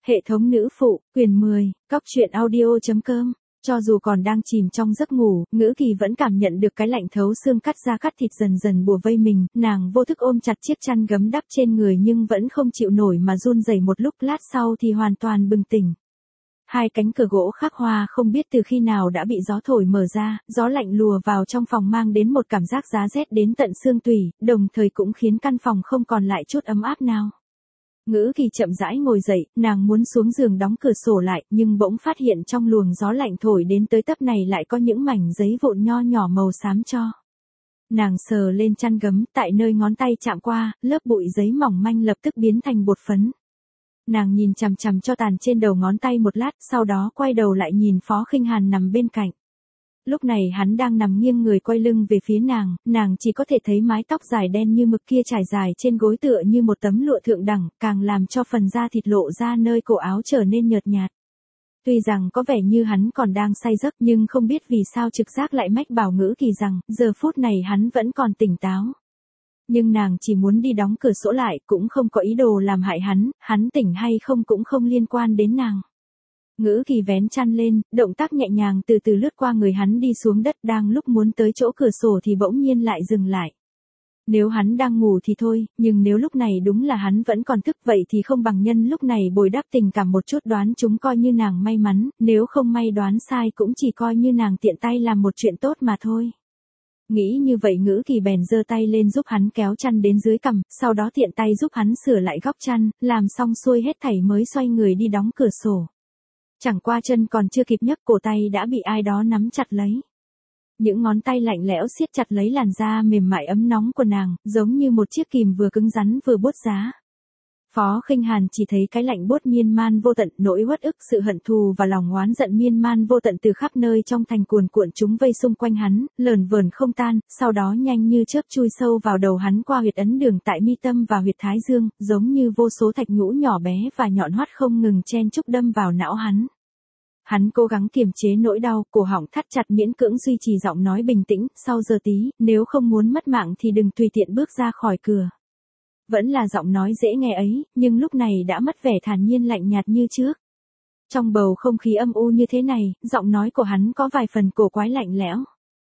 Hệ thống nữ phụ, quyền 10, Cóc truyện audio.com. Cho dù còn đang chìm trong giấc ngủ, Ngữ Kỳ vẫn cảm nhận được cái lạnh thấu xương cắt da cắt thịt dần dần bủa vây mình, nàng vô thức ôm chặt chiếc chăn gấm đắp trên người nhưng vẫn không chịu nổi mà run rẩy một lúc, lát sau thì hoàn toàn bừng tỉnh. Hai cánh cửa gỗ khắc hoa không biết từ khi nào đã bị gió thổi mở ra, gió lạnh lùa vào trong phòng mang đến một cảm giác giá rét đến tận xương tủy, đồng thời cũng khiến căn phòng không còn lại chút ấm áp nào. Ngữ Kỳ chậm rãi ngồi dậy, nàng muốn xuống giường đóng cửa sổ lại, nhưng bỗng phát hiện trong luồng gió lạnh thổi đến tới tấp này lại có những mảnh giấy vụn nho nhỏ màu xám cho. Nàng sờ lên chăn gấm, tại nơi ngón tay chạm qua, lớp bụi giấy mỏng manh lập tức biến thành bột phấn. Nàng nhìn chằm chằm cho tàn trên đầu ngón tay một lát, sau đó quay đầu lại nhìn Phó Khinh Hàn nằm bên cạnh. Lúc này hắn đang nằm nghiêng người quay lưng về phía nàng chỉ có thể thấy mái tóc dài đen như mực kia trải dài trên gối tựa như một tấm lụa thượng đẳng, càng làm cho phần da thịt lộ ra nơi cổ áo trở nên nhợt nhạt. Tuy rằng có vẻ như hắn còn đang say giấc nhưng không biết vì sao trực giác lại mách bảo Ngữ Kỳ rằng, giờ phút này hắn vẫn còn tỉnh táo. Nhưng nàng chỉ muốn đi đóng cửa sổ lại, cũng không có ý đồ làm hại hắn tỉnh hay không cũng không liên quan đến nàng. Ngữ Kỳ vén chăn lên, động tác nhẹ nhàng từ từ lướt qua người hắn đi xuống đất, đang lúc muốn tới chỗ cửa sổ thì bỗng nhiên lại dừng lại. Nếu hắn đang ngủ thì thôi, nhưng nếu lúc này đúng là hắn vẫn còn thức vậy thì không bằng nhân lúc này bồi đắp tình cảm một chút, đoán chúng coi như nàng may mắn, nếu không may đoán sai cũng chỉ coi như nàng tiện tay làm một chuyện tốt mà thôi. Nghĩ như vậy Ngữ Kỳ bèn giơ tay lên giúp hắn kéo chăn đến dưới cằm, sau đó tiện tay giúp hắn sửa lại góc chăn, làm xong xuôi hết thảy mới xoay người đi đóng cửa sổ. Chẳng qua chân còn chưa kịp nhấc, cổ tay đã bị ai đó nắm chặt lấy. Những ngón tay lạnh lẽo siết chặt lấy làn da mềm mại ấm nóng của nàng, giống như một chiếc kìm vừa cứng rắn vừa buốt giá. Phó Khinh Hàn chỉ thấy cái lạnh buốt miên man vô tận, nỗi uất ức, sự hận thù và lòng oán giận miên man vô tận từ khắp nơi trong thành cuồn cuộn chúng vây xung quanh hắn, lờn vờn không tan, sau đó nhanh như chớp chui sâu vào đầu hắn qua huyệt ấn đường tại mi tâm và huyệt thái dương, giống như vô số thạch nhũ nhỏ bé và nhọn hoắt không ngừng chen chúc đâm vào não hắn. Hắn cố gắng kiềm chế nỗi đau, cổ họng thắt chặt miễn cưỡng duy trì giọng nói bình tĩnh, sau giờ tí, nếu không muốn mất mạng thì đừng tùy tiện bước ra khỏi cửa. Vẫn là giọng nói dễ nghe ấy, nhưng lúc này đã mất vẻ thản nhiên lạnh nhạt như trước. Trong bầu không khí âm u như thế này, giọng nói của hắn có vài phần cổ quái lạnh lẽo.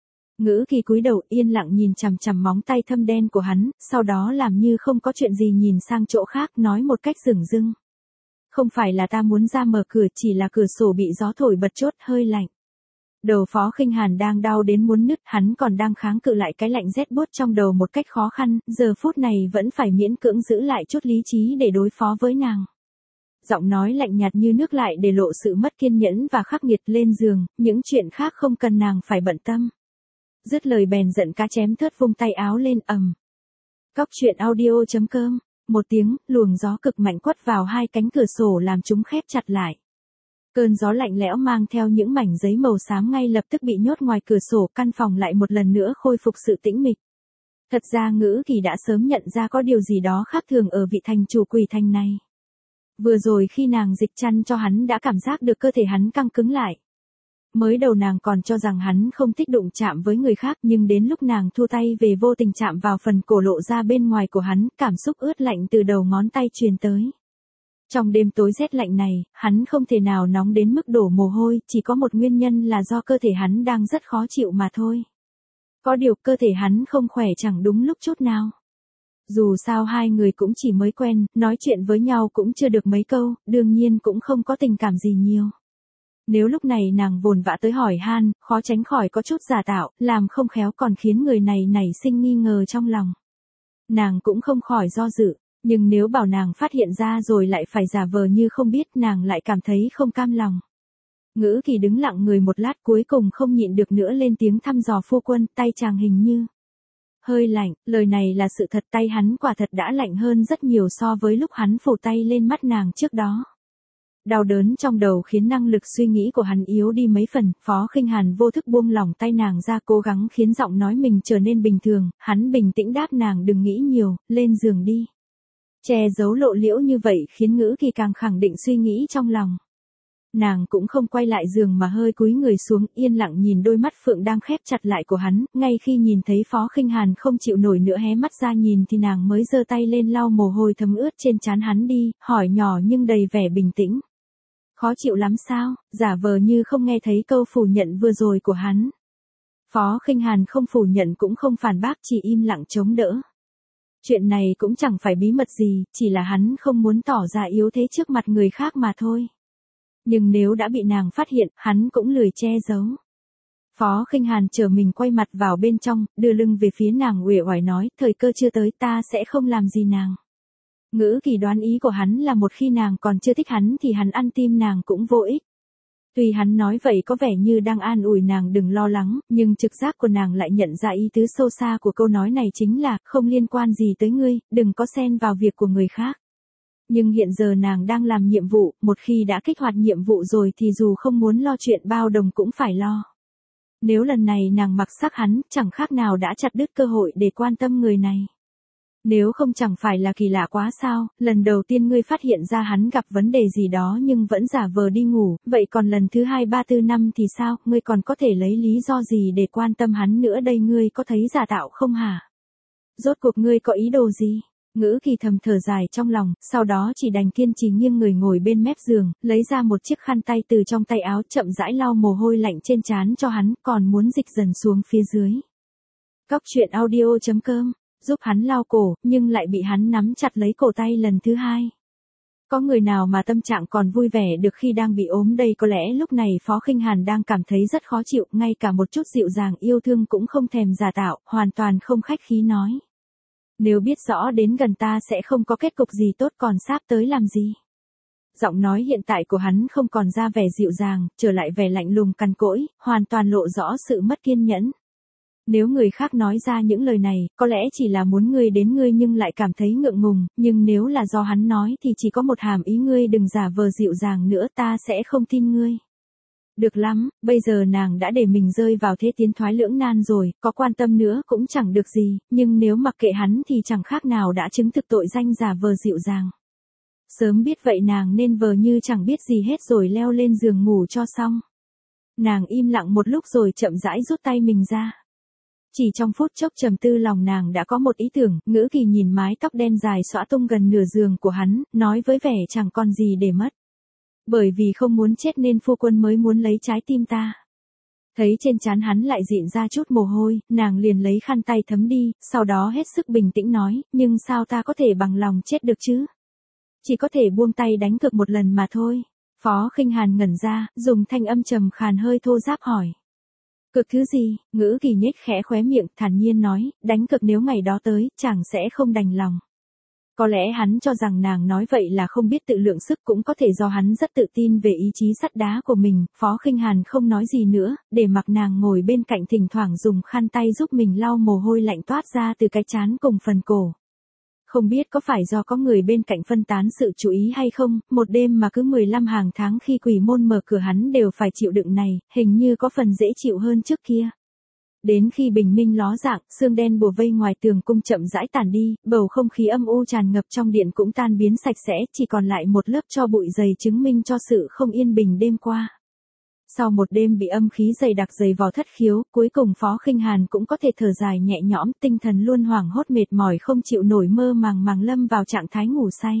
Ngữ Kỳ cúi đầu yên lặng nhìn chằm chằm móng tay thâm đen của hắn, sau đó làm như không có chuyện gì nhìn sang chỗ khác, nói một cách dửng dưng. Không phải là ta muốn ra mở cửa, chỉ là cửa sổ bị gió thổi bật chốt, hơi lạnh. Đầu Phó Khinh Hàn đang đau đến muốn nứt, hắn còn đang kháng cự lại cái lạnh rét buốt trong đầu một cách khó khăn, giờ phút này vẫn phải miễn cưỡng giữ lại chút lý trí để đối phó với nàng. Giọng nói lạnh nhạt như nước lại để lộ sự mất kiên nhẫn và khắc nghiệt, lên giường, những chuyện khác không cần nàng phải bận tâm. Dứt lời bèn giận cá chém thớt vung tay áo lên, ầm. Cóc truyện audio.com. Một tiếng, luồng gió cực mạnh quất vào hai cánh cửa sổ làm chúng khép chặt lại. Cơn gió lạnh lẽo mang theo những mảnh giấy màu xám ngay lập tức bị nhốt ngoài cửa sổ, căn phòng lại một lần nữa khôi phục sự tĩnh mịch. Thật ra Ngữ Kỳ đã sớm nhận ra có điều gì đó khác thường ở vị thành chủ quỷ thành này. Vừa rồi khi nàng dịch chăn cho hắn đã cảm giác được cơ thể hắn căng cứng lại. Mới đầu nàng còn cho rằng hắn không thích đụng chạm với người khác, nhưng đến lúc nàng thu tay về vô tình chạm vào phần cổ lộ ra bên ngoài của hắn, cảm xúc ướt lạnh từ đầu ngón tay truyền tới. Trong đêm tối rét lạnh này, hắn không thể nào nóng đến mức đổ mồ hôi, chỉ có một nguyên nhân là do cơ thể hắn đang rất khó chịu mà thôi. Có điều cơ thể hắn không khỏe chẳng đúng lúc chút nào. Dù sao hai người cũng chỉ mới quen, nói chuyện với nhau cũng chưa được mấy câu, đương nhiên cũng không có tình cảm gì nhiều. Nếu lúc này nàng vồn vã tới hỏi han, khó tránh khỏi có chút giả tạo, làm không khéo còn khiến người này nảy sinh nghi ngờ trong lòng. Nàng cũng không khỏi do dự, nhưng nếu bảo nàng phát hiện ra rồi lại phải giả vờ như không biết, nàng lại cảm thấy không cam lòng. Ngữ Kỳ đứng lặng người một lát, cuối cùng không nhịn được nữa lên tiếng thăm dò, phu quân, tay chàng hình như hơi lạnh. Lời này là sự thật, tay hắn quả thật đã lạnh hơn rất nhiều so với lúc hắn phủ tay lên mắt nàng trước đó. Đau đớn trong đầu khiến năng lực suy nghĩ của hắn yếu đi mấy phần, Phó Khinh Hàn vô thức buông lỏng tay nàng ra, cố gắng khiến giọng nói mình trở nên bình thường, hắn bình tĩnh đáp nàng đừng nghĩ nhiều, lên giường đi. Che giấu lộ liễu như vậy khiến Ngữ Kỳ càng khẳng định suy nghĩ trong lòng. Nàng cũng không quay lại giường mà hơi cúi người xuống, yên lặng nhìn đôi mắt phượng đang khép chặt lại của hắn, ngay khi nhìn thấy Phó Khinh Hàn không chịu nổi nữa hé mắt ra nhìn thì nàng mới giơ tay lên lau mồ hôi thấm ướt trên trán hắn đi, hỏi nhỏ nhưng đầy vẻ bình tĩnh. Khó chịu lắm sao, giả vờ như không nghe thấy câu phủ nhận vừa rồi của hắn. Phó Khinh Hàn không phủ nhận cũng không phản bác, chỉ im lặng chống đỡ. Chuyện này cũng chẳng phải bí mật gì, chỉ là hắn không muốn tỏ ra yếu thế trước mặt người khác mà thôi. Nhưng nếu đã bị nàng phát hiện, hắn cũng lười che giấu. Phó Khinh Hàn chờ mình quay mặt vào bên trong, đưa lưng về phía nàng uể oải nói, thời cơ chưa tới, ta sẽ không làm gì nàng. Ngữ kỳ đoán ý của hắn là một khi nàng còn chưa thích hắn thì hắn ăn tim nàng cũng vô ích. Tuy hắn nói vậy có vẻ như đang an ủi nàng đừng lo lắng, nhưng trực giác của nàng lại nhận ra ý tứ sâu xa của câu nói này chính là, không liên quan gì tới ngươi, đừng có xen vào việc của người khác. Nhưng hiện giờ nàng đang làm nhiệm vụ, một khi đã kích hoạt nhiệm vụ rồi thì dù không muốn lo chuyện bao đồng cũng phải lo. Nếu lần này nàng mặc sắc hắn, chẳng khác nào đã chặt đứt cơ hội để quan tâm người này. Nếu không chẳng phải là kỳ lạ quá sao, lần đầu tiên ngươi phát hiện ra hắn gặp vấn đề gì đó nhưng vẫn giả vờ đi ngủ, vậy còn lần thứ 2, 3, 4, 5 thì sao, ngươi còn có thể lấy lý do gì để quan tâm hắn nữa đây, ngươi có thấy giả tạo không hả? Rốt cuộc ngươi có ý đồ gì? Ngữ kỳ thầm thở dài trong lòng, sau đó chỉ đành kiên trì nghiêng người ngồi bên mép giường, lấy ra một chiếc khăn tay từ trong tay áo chậm rãi lau mồ hôi lạnh trên trán cho hắn, còn muốn dịch dần xuống phía dưới. Cóc truyện audio.com giúp hắn lau cổ, nhưng lại bị hắn nắm chặt lấy cổ tay lần thứ 2. Có người nào mà tâm trạng còn vui vẻ được khi đang bị ốm đây, có lẽ lúc này Phó Khinh Hàn đang cảm thấy rất khó chịu, ngay cả một chút dịu dàng yêu thương cũng không thèm giả tạo, hoàn toàn không khách khí nói. Nếu biết rõ đến gần ta sẽ không có kết cục gì tốt còn sáp tới làm gì. Giọng nói hiện tại của hắn không còn ra vẻ dịu dàng, trở lại vẻ lạnh lùng cằn cỗi, hoàn toàn lộ rõ sự mất kiên nhẫn. Nếu người khác nói ra những lời này, có lẽ chỉ là muốn ngươi đến ngươi nhưng lại cảm thấy ngượng ngùng, nhưng nếu là do hắn nói thì chỉ có một hàm ý, ngươi đừng giả vờ dịu dàng nữa, ta sẽ không tin ngươi. Được lắm, bây giờ nàng đã để mình rơi vào thế tiến thoái lưỡng nan rồi, có quan tâm nữa cũng chẳng được gì, nhưng nếu mặc kệ hắn thì chẳng khác nào đã chứng thực tội danh giả vờ dịu dàng. Sớm biết vậy nàng nên vờ như chẳng biết gì hết rồi leo lên giường ngủ cho xong. Nàng im lặng một lúc rồi chậm rãi rút tay mình ra. Chỉ trong phút chốc trầm tư lòng nàng đã có một ý tưởng, Ngữ Kỳ nhìn mái tóc đen dài xõa tung gần nửa giường của hắn, nói với vẻ chẳng còn gì để mất. Bởi vì không muốn chết nên phu quân mới muốn lấy trái tim ta. Thấy trên trán hắn lại dịn ra chút mồ hôi, nàng liền lấy khăn tay thấm đi, sau đó hết sức bình tĩnh nói, nhưng sao ta có thể bằng lòng chết được chứ? Chỉ có thể buông tay đánh cược một lần mà thôi. Phó Khinh Hàn ngẩn ra, dùng thanh âm trầm khàn hơi thô ráp hỏi. Cực thứ gì? Ngữ Kỳ nhếch khẽ khóe miệng, thản nhiên nói, đánh cực nếu ngày đó tới, chàng sẽ không đành lòng. Có lẽ hắn cho rằng nàng nói vậy là không biết tự lượng sức, cũng có thể do hắn rất tự tin về ý chí sắt đá của mình. Phó Khinh Hàn không nói gì nữa, để mặc nàng ngồi bên cạnh thỉnh thoảng dùng khăn tay giúp mình lau mồ hôi lạnh toát ra từ cái trán cùng phần cổ. Không biết có phải do có người bên cạnh phân tán sự chú ý hay không, một đêm mà cứ 15 hàng tháng khi quỷ môn mở cửa hắn đều phải chịu đựng này, hình như có phần dễ chịu hơn trước kia. Đến khi bình minh ló dạng, sương đen bùa vây ngoài tường cung chậm rãi tàn đi, bầu không khí âm u tràn ngập trong điện cũng tan biến sạch sẽ, chỉ còn lại một lớp tro bụi dày chứng minh cho sự không yên bình đêm qua. Sau một đêm bị âm khí dày đặc dày vò thất khiếu, cuối cùng Phó Khinh Hàn cũng có thể thở dài nhẹ nhõm, tinh thần luôn hoảng hốt mệt mỏi không chịu nổi, mơ màng lâm vào trạng thái ngủ say.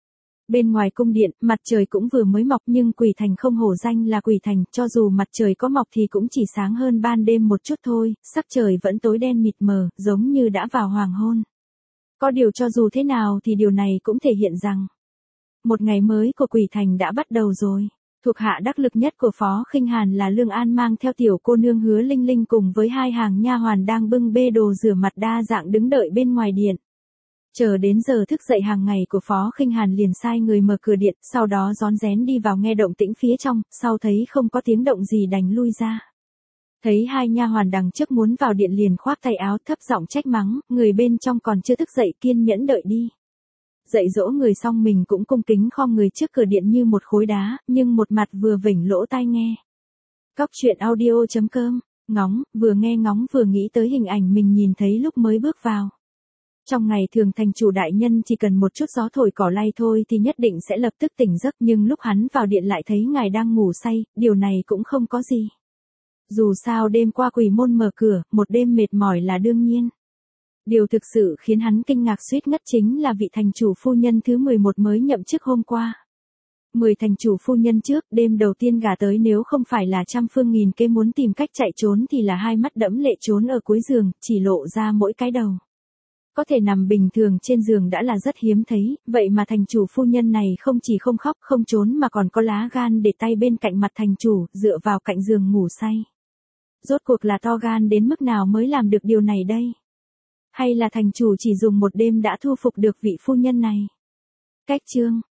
Bên ngoài cung điện, mặt trời cũng vừa mới mọc nhưng Quỷ Thành không hổ danh là Quỷ Thành, cho dù mặt trời có mọc thì cũng chỉ sáng hơn ban đêm một chút thôi, sắc trời vẫn tối đen mịt mờ, giống như đã vào hoàng hôn. Có điều cho dù thế nào thì điều này cũng thể hiện rằng, một ngày mới của Quỷ Thành đã bắt đầu rồi. Thuộc hạ đắc lực nhất của Phó Khinh Hàn là Lương An mang theo tiểu cô nương Hứa Linh Linh cùng với 2 hàng nha hoàn đang bưng bê đồ rửa mặt đa dạng đứng đợi bên ngoài điện. Chờ đến giờ thức dậy hàng ngày của Phó Khinh Hàn liền sai người mở cửa điện, sau đó rón rén đi vào nghe động tĩnh phía trong, sau thấy không có tiếng động gì đành lui ra. Thấy 2 nha hoàn đằng trước muốn vào điện liền khoác tay áo thấp giọng trách mắng, người bên trong còn chưa thức dậy kiên nhẫn đợi đi. Dạy dỗ người xong mình cũng cung kính khom người trước cửa điện như một khối đá, nhưng một mặt vừa vểnh lỗ tai nghe. Cóc truyện audio.com, ngóng, vừa nghe ngóng vừa nghĩ tới hình ảnh mình nhìn thấy lúc mới bước vào. Trong ngày thường thành chủ đại nhân chỉ cần một chút gió thổi cỏ lay thôi thì nhất định sẽ lập tức tỉnh giấc, nhưng lúc hắn vào điện lại thấy ngài đang ngủ say, điều này cũng không có gì. Dù sao đêm qua quỷ môn mở cửa, một đêm mệt mỏi là đương nhiên. Điều thực sự khiến hắn kinh ngạc suýt ngất chính là vị thành chủ phu nhân thứ 11 mới nhậm chức hôm qua. 10 thành chủ phu nhân trước, đêm đầu tiên gả tới nếu không phải là trăm phương nghìn kế muốn tìm cách chạy trốn thì là hai mắt đẫm lệ trốn ở cuối giường, chỉ lộ ra mỗi cái đầu. Có thể nằm bình thường trên giường đã là rất hiếm thấy, vậy mà thành chủ phu nhân này không chỉ không khóc không trốn mà còn có lá gan để tay bên cạnh mặt thành chủ, dựa vào cạnh giường ngủ say. Rốt cuộc là to gan đến mức nào mới làm được điều này đây? Hay là thành chủ chỉ dùng một đêm đã thu phục được vị phu nhân này? Cách chương